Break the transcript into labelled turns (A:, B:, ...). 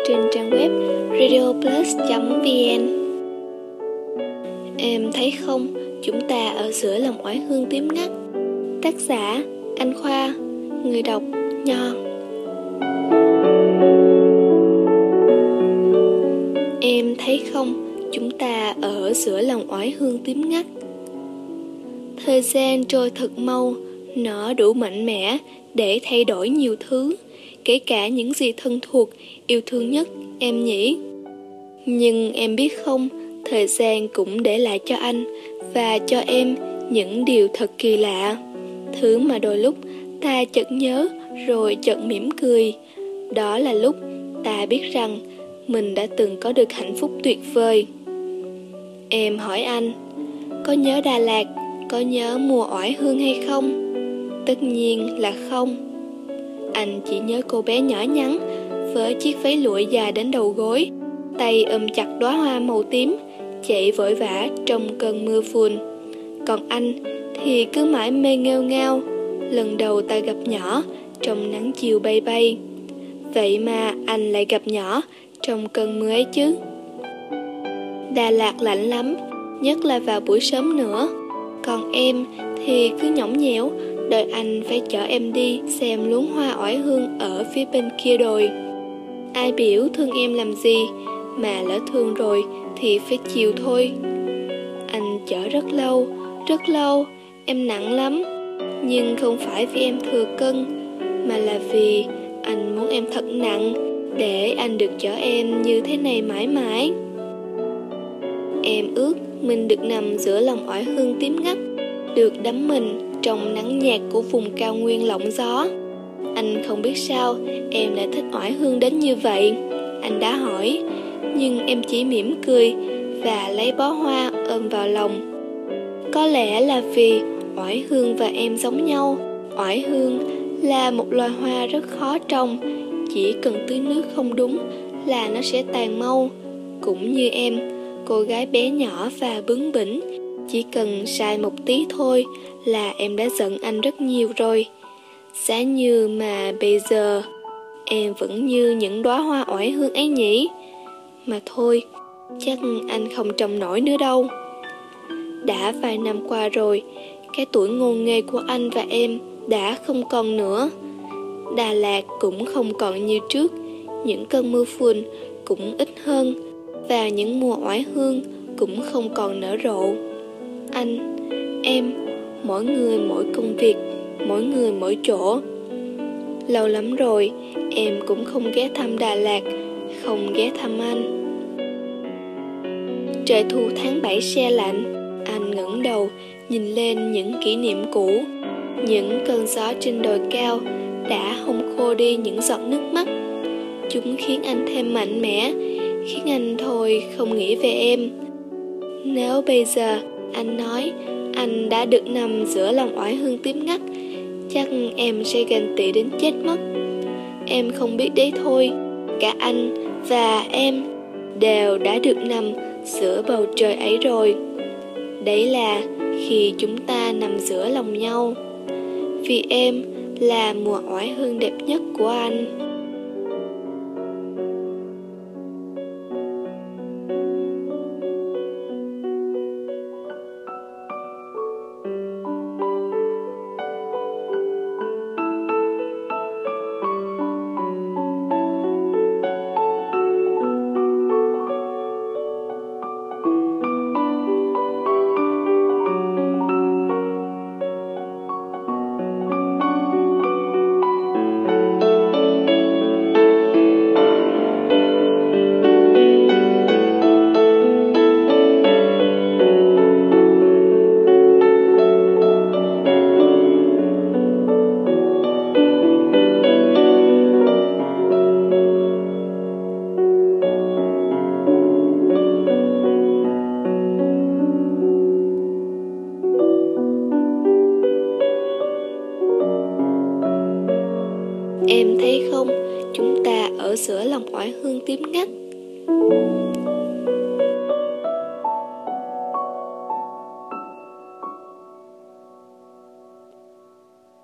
A: trên trang web radioplus.vn. Em thấy không, chúng ta ở giữa lòng oải hương tím ngắt. Tác giả Anh Khoa, người đọc Nho. Em thấy không, chúng ta ở giữa lòng oải hương tím ngắt. Thời gian trôi thật mau, nó đủ mạnh mẽ để thay đổi nhiều thứ, kể cả những gì thân thuộc, yêu thương nhất em nhỉ. Nhưng em biết không, thời gian cũng để lại cho anh và cho em những điều thật kỳ lạ. Thứ mà đôi lúc ta chợt nhớ rồi chợt mỉm cười. Đó là lúc ta biết rằng mình đã từng có được hạnh phúc tuyệt vời. Em hỏi anh, có nhớ Đà Lạt, có nhớ mùa oải hương hay không? Tất nhiên là không. Anh chỉ nhớ cô bé nhỏ nhắn với chiếc váy lụa dài đến đầu gối, tay ôm chặt đóa hoa màu tím, chạy vội vã trong cơn mưa phùn. Còn anh thì cứ mãi mê nghêu ngao, lần đầu ta gặp nhỏ trong nắng chiều bay bay. Vậy mà anh lại gặp nhỏ trong cơn mưa ấy chứ. Đà Lạt lạnh lắm, nhất là vào buổi sớm nữa. Còn em thì cứ nhõng nhẽo đợi anh phải chở em đi xem luống hoa oải hương ở phía bên kia đồi. Ai biểu thương em làm gì, mà lỡ thương rồi thì phải chịu thôi. Anh chở rất lâu, em nặng lắm. Nhưng không phải vì em thừa cân, mà là vì anh muốn em thật nặng, để anh được chở em như thế này mãi mãi. Em ước mình được nằm giữa lòng oải hương tím ngắt, được đắm mình trong nắng nhạt của vùng cao nguyên lộng gió. Anh không biết sao em lại thích oải hương đến như vậy, anh đã hỏi. Nhưng em chỉ mỉm cười và lấy bó hoa ôm vào lòng. Có lẽ là vì oải hương và em giống nhau. Oải hương là một loài hoa rất khó trồng, chỉ cần tưới nước không đúng là nó sẽ tàn mau. Cũng như em, cô gái bé nhỏ và bướng bỉnh, chỉ cần sai một tí thôi là em đã giận anh rất nhiều rồi. Giá như mà bây giờ em vẫn như những đóa hoa oải hương ấy nhỉ. Mà thôi, chắc anh không trông nổi nữa đâu. Đã vài năm qua rồi, cái tuổi ngô nghê của anh và em đã không còn nữa. Đà Lạt cũng không còn như trước, những cơn mưa phùn cũng ít hơn, và những mùa oải hương cũng không còn nở rộ. Anh, em, mỗi người mỗi công việc, mỗi người mỗi chỗ. Lâu lắm rồi em cũng không ghé thăm Đà Lạt, không ghé thăm anh. Trời thu tháng 7 se lạnh, anh ngẩng đầu nhìn lên những kỷ niệm cũ. Những cơn gió trên đồi cao đã hong khô đi những giọt nước mắt. Chúng khiến anh thêm mạnh mẽ, khiến anh thôi không nghĩ về em. Nếu bây giờ anh nói anh đã được nằm giữa lòng oải hương tím ngắt, chắc em sẽ ganh tị đến chết mất. Em không biết đấy thôi, cả anh và em đều đã được nằm giữa bầu trời ấy rồi. Đấy là khi chúng ta nằm giữa lòng nhau. Vì em là mùa oải hương đẹp nhất của anh. Em thấy không, chúng ta ở giữa lòng oải hương tím ngắt.